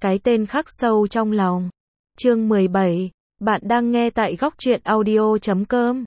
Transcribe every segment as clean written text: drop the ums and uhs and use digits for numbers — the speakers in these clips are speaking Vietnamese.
Cái tên khắc sâu trong lòng. Chương 17. Bạn đang nghe tại góc truyện audio.com.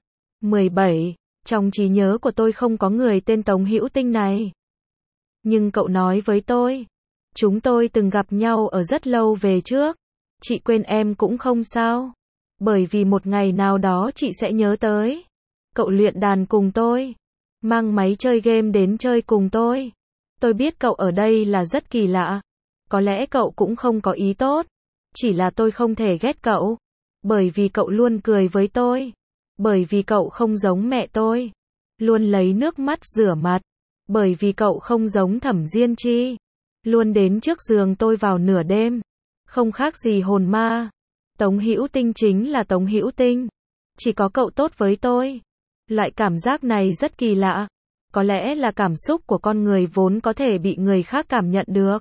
17. Trong trí nhớ của tôi không có người tên Tống Hữu Tinh này. Nhưng cậu nói với tôi. Chúng tôi từng gặp nhau ở rất lâu về trước. Chị quên em cũng không sao. Bởi vì một ngày nào đó chị sẽ nhớ tới. Cậu luyện đàn cùng tôi. Mang máy chơi game đến chơi cùng tôi. Tôi biết cậu ở đây là rất kỳ lạ. Có lẽ cậu cũng không có ý tốt. Chỉ là tôi không thể ghét cậu. Bởi vì cậu luôn cười với tôi. Bởi vì cậu không giống mẹ tôi. Luôn lấy nước mắt rửa mặt. Bởi vì cậu không giống Thẩm Diên Chi. Luôn đến trước giường tôi vào nửa đêm. Không khác gì hồn ma. Tống Hữu Tinh chính là Tống Hữu Tinh. Chỉ có cậu tốt với tôi. Loại cảm giác này rất kỳ lạ. Có lẽ là cảm xúc của con người vốn có thể bị người khác cảm nhận được.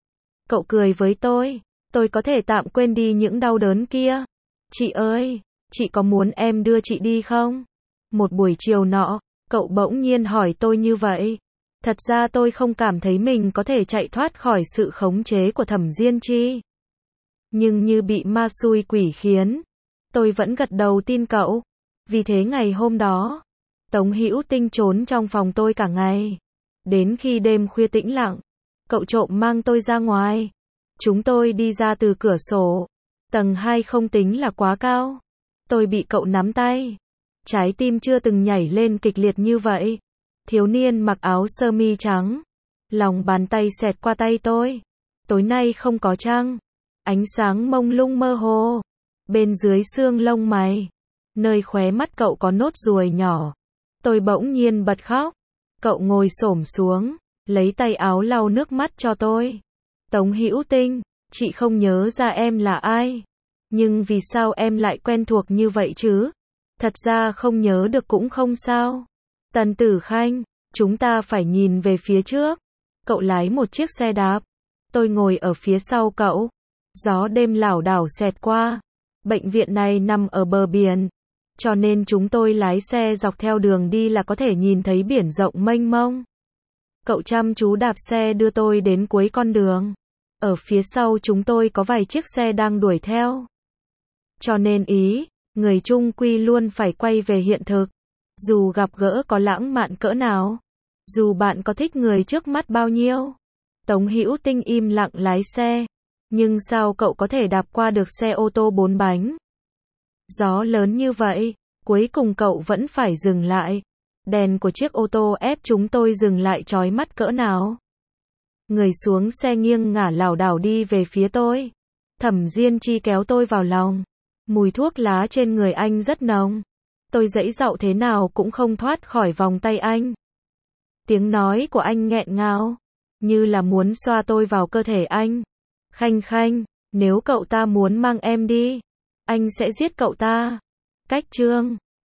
Cậu cười với tôi có thể tạm quên đi những đau đớn kia. Chị ơi, chị có muốn em đưa chị đi không? Một buổi chiều nọ, cậu bỗng nhiên hỏi tôi như vậy. Thật ra tôi không cảm thấy mình có thể chạy thoát khỏi sự khống chế của Thẩm Diên Chi. Nhưng như bị ma xui quỷ khiến, tôi vẫn gật đầu tin cậu. Vì thế ngày hôm đó, Tống Hữu Tinh trốn trong phòng tôi cả ngày. Đến khi đêm khuya tĩnh lặng, cậu trộm mang tôi ra ngoài. Chúng tôi đi ra từ cửa sổ. Tầng 2 không tính là quá cao. Tôi bị cậu nắm tay. Trái tim chưa từng nhảy lên kịch liệt như vậy. Thiếu niên mặc áo sơ mi trắng. Lòng bàn tay xẹt qua tay tôi. Tối nay không có trăng. Ánh sáng mông lung mơ hồ. Bên dưới xương lông mày, nơi khóe mắt cậu có nốt ruồi nhỏ. Tôi bỗng nhiên bật khóc. Cậu ngồi xổm xuống, lấy tay áo lau nước mắt cho tôi. Tống Hữu Tinh, chị không nhớ ra em là ai. Nhưng vì sao em lại quen thuộc như vậy chứ? Thật ra không nhớ được cũng không sao. Tần Tử Khanh, chúng ta phải nhìn về phía trước. Cậu lái một chiếc xe đạp. Tôi ngồi ở phía sau cậu. Gió đêm lảo đảo xẹt qua. Bệnh viện này nằm ở bờ biển. Cho nên chúng tôi lái xe dọc theo đường đi là có thể nhìn thấy biển rộng mênh mông. Cậu chăm chú đạp xe đưa tôi đến cuối con đường. Ở phía sau chúng tôi có vài chiếc xe đang đuổi theo. Cho nên người chung quy luôn phải quay về hiện thực. Dù gặp gỡ có lãng mạn cỡ nào. Dù bạn có thích người trước mắt bao nhiêu. Tống Hữu Tinh im lặng lái xe. Nhưng sao cậu có thể đạp qua được xe ô tô 4 bánh? Gió lớn như vậy, cuối cùng cậu vẫn phải dừng lại. Đèn của chiếc ô tô ép chúng tôi dừng lại chói mắt cỡ nào. Người xuống xe nghiêng ngả lảo đảo đi về phía tôi. Thẩm Diên Chi kéo tôi vào lòng. Mùi thuốc lá trên người anh rất nồng. Tôi giãy giụa thế nào cũng không thoát khỏi vòng tay anh. Tiếng nói của anh nghẹn ngào, như là muốn xoa tôi vào cơ thể anh. Khanh Khanh, nếu cậu ta muốn mang em đi, anh sẽ giết cậu ta. Cách chương